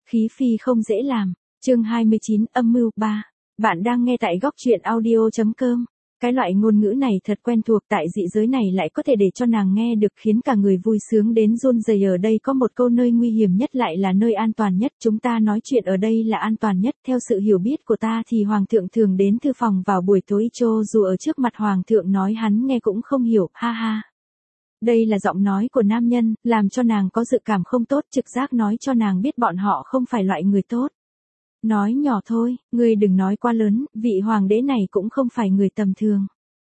Khí phi không dễ làm. Chương 29, âm mưu 3. Bạn đang nghe tại góc truyện audio.com. Cái loại ngôn ngữ này thật quen thuộc, tại dị giới này lại có thể để cho nàng nghe được, khiến cả người vui sướng đến run rẩy. Ở đây có một câu, nơi nguy hiểm nhất lại là nơi an toàn nhất. Chúng ta nói chuyện ở đây là an toàn nhất. Theo sự hiểu biết của ta thì hoàng thượng thường đến thư phòng vào buổi tối, cho dù ở trước mặt hoàng thượng nói hắn nghe cũng không hiểu, ha ha. Đây là giọng nói của nam nhân, làm cho nàng có dự cảm không tốt, trực giác nói cho nàng biết bọn họ không phải loại người tốt. Nói nhỏ thôi, ngươi đừng nói quá lớn, vị hoàng đế này cũng không phải người tầm thường.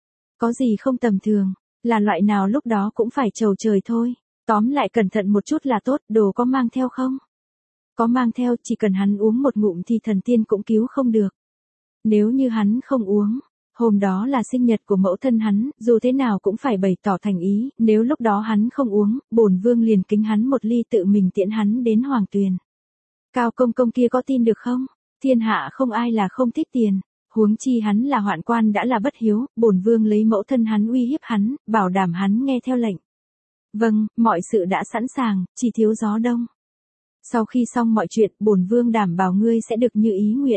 Có gì không tầm thường, là loại nào lúc đó cũng phải chầu trời thôi. Tóm lại cẩn thận một chút là tốt, đồ có mang theo không? Có mang theo, chỉ cần hắn uống một ngụm thì thần tiên cũng cứu không được. Nếu như hắn không uống, hôm đó là sinh nhật của mẫu thân hắn, dù thế nào cũng phải bày tỏ thành ý, nếu lúc đó hắn không uống, bổn vương liền kính hắn một ly tự mình tiễn hắn đến hoàng tuyền. Cao công công kia có tin được không? Thiên hạ không ai là không thích tiền, huống chi hắn là hoạn quan đã là bất hiếu, bổn vương lấy mẫu thân hắn uy hiếp hắn, bảo đảm hắn nghe theo lệnh. Vâng, mọi sự đã sẵn sàng, chỉ thiếu gió đông. Sau khi xong mọi chuyện, bổn vương đảm bảo ngươi sẽ được như ý nguyện.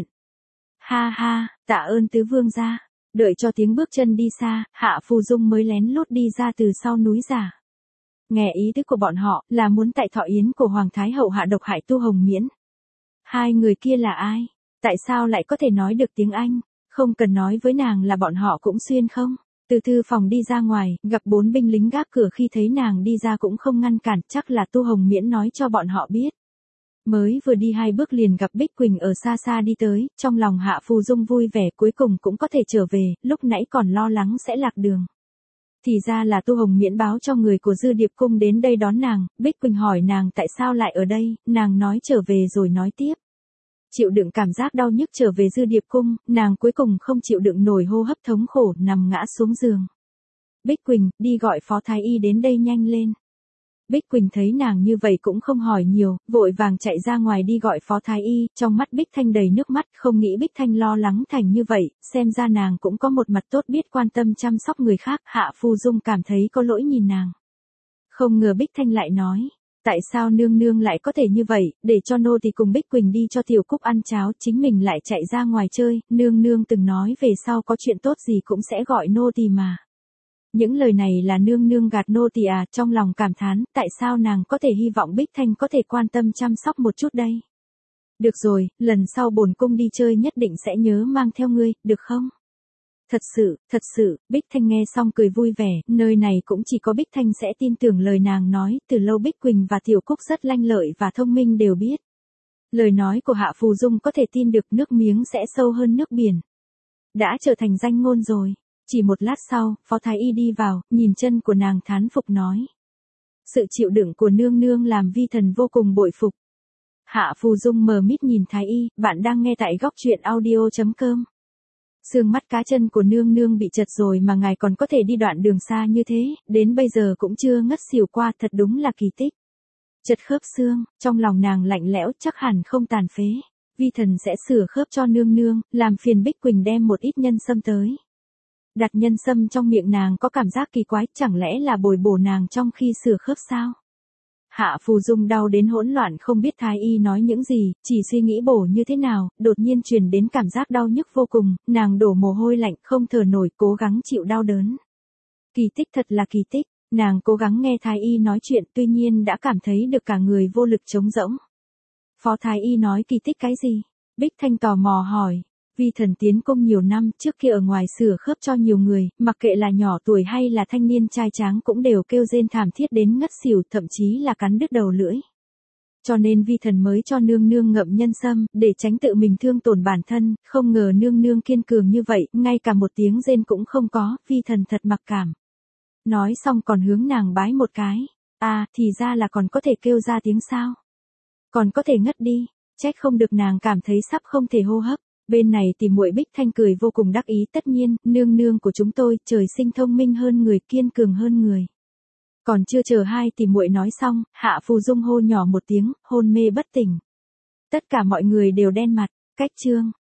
Ha ha, tạ ơn tứ vương gia. Đợi cho tiếng bước chân đi xa, Hạ Phù Dung mới lén lút đi ra từ sau núi giả. Nghe ý tứ của bọn họ là muốn tại thọ yến của Hoàng Thái Hậu hạ độc hại Tu Hồng Miễn. Hai người kia là ai? Tại sao lại có thể nói được tiếng Anh? Không cần nói với nàng là bọn họ cũng xuyên không? Từ thư phòng đi ra ngoài, gặp 4 binh lính gác cửa, khi thấy nàng đi ra cũng không ngăn cản, chắc là Tu Hồng Miễn nói cho bọn họ biết. Mới vừa đi 2 bước liền gặp Bích Quỳnh ở xa xa đi tới, trong lòng Hạ Phù Dung vui vẻ, cuối cùng cũng có thể trở về, lúc nãy còn lo lắng sẽ lạc đường. Thì ra là Tu Hồng Miễn báo cho người của Dư Điệp Cung đến đây đón nàng. Bích Quỳnh hỏi nàng tại sao lại ở đây, nàng nói trở về rồi nói tiếp. Chịu đựng cảm giác đau nhức trở về Dư Điệp Cung, nàng cuối cùng không chịu đựng nổi, hô hấp thống khổ, nằm ngã xuống giường. Bích Quỳnh, đi gọi Phó Thái Y đến đây nhanh lên. Bích Quỳnh thấy nàng như vậy cũng không hỏi nhiều, vội vàng chạy ra ngoài đi gọi Phó Thái Y, trong mắt Bích Thanh đầy nước mắt, không nghĩ Bích Thanh lo lắng thành như vậy, xem ra nàng cũng có một mặt tốt, biết quan tâm chăm sóc người khác. Hạ Phù Dung cảm thấy có lỗi nhìn nàng. Không ngờ Bích Thanh lại nói, tại sao nương nương lại có thể như vậy, để cho nô tỳ cùng Bích Quỳnh đi cho Tiểu Cúc ăn cháo, chính mình lại chạy ra ngoài chơi, nương nương từng nói về sau có chuyện tốt gì cũng sẽ gọi nô tỳ mà. Những lời này là nương nương gạt nô tỳ à? Trong lòng cảm thán, tại sao nàng có thể hy vọng Bích Thanh có thể quan tâm chăm sóc một chút đây? Được rồi, lần sau bổn cung đi chơi nhất định sẽ nhớ mang theo ngươi, được không? Thật sự, Bích Thanh nghe xong cười vui vẻ, nơi này cũng chỉ có Bích Thanh sẽ tin tưởng lời nàng nói, từ lâu Bích Quỳnh và Tiểu Cúc rất lanh lợi và thông minh đều biết. Lời nói của Hạ Phù Dung có thể tin được, nước miếng sẽ sâu hơn nước biển. Đã trở thành danh ngôn rồi. Chỉ một lát sau, Phó Thái Y đi vào, nhìn chân của nàng thán phục nói. Sự chịu đựng của nương nương làm vi thần vô cùng bội phục. Hạ Phù Dung mờ mít nhìn Thái Y, bạn đang nghe tại góc truyện audio.com. Xương mắt cá chân của nương nương bị chật rồi mà ngài còn có thể đi đoạn đường xa như thế, đến bây giờ cũng chưa ngất xỉu qua, thật đúng là kỳ tích. Chật khớp xương, trong lòng nàng lạnh lẽo, chắc hẳn không tàn phế. Vi thần sẽ sửa khớp cho nương nương, làm phiền Bích Quỳnh đem một ít nhân sâm tới. Đặt nhân sâm trong miệng nàng có cảm giác kỳ quái, chẳng lẽ là bồi bổ nàng trong khi sửa khớp sao? Hạ Phù Dung đau đến hỗn loạn, không biết Thái Y nói những gì, chỉ suy nghĩ bổ như thế nào, đột nhiên truyền đến cảm giác đau nhức vô cùng, nàng đổ mồ hôi lạnh, không thở nổi, cố gắng chịu đau đớn. Kỳ tích, thật là kỳ tích, nàng cố gắng nghe Thái Y nói chuyện, tuy nhiên đã cảm thấy được cả người vô lực trống rỗng. Phó Thái Y nói kỳ tích cái gì? Bích Thanh tò mò hỏi. Vi thần tiến cung nhiều năm, trước kia ở ngoài sửa khớp cho nhiều người, mặc kệ là nhỏ tuổi hay là thanh niên trai tráng cũng đều kêu rên thảm thiết đến ngất xỉu, thậm chí là cắn đứt đầu lưỡi. Cho nên vi thần mới cho nương nương ngậm nhân sâm, để tránh tự mình thương tổn bản thân, không ngờ nương nương kiên cường như vậy, ngay cả một tiếng rên cũng không có, vi thần thật mặc cảm. Nói xong còn hướng nàng bái một cái. À, thì ra là còn có thể kêu ra tiếng sao? Còn có thể ngất đi, trách không được nàng cảm thấy sắp không thể hô hấp. Bên này thì muội Bích Thanh cười vô cùng đắc ý, tất nhiên, nương nương của chúng tôi, trời sinh thông minh hơn người, kiên cường hơn người. Còn chưa chờ hai tỷ muội nói xong, Hạ Phù Dung hô nhỏ một tiếng, hôn mê bất tỉnh. Tất cả mọi người đều đen mặt, cách chương.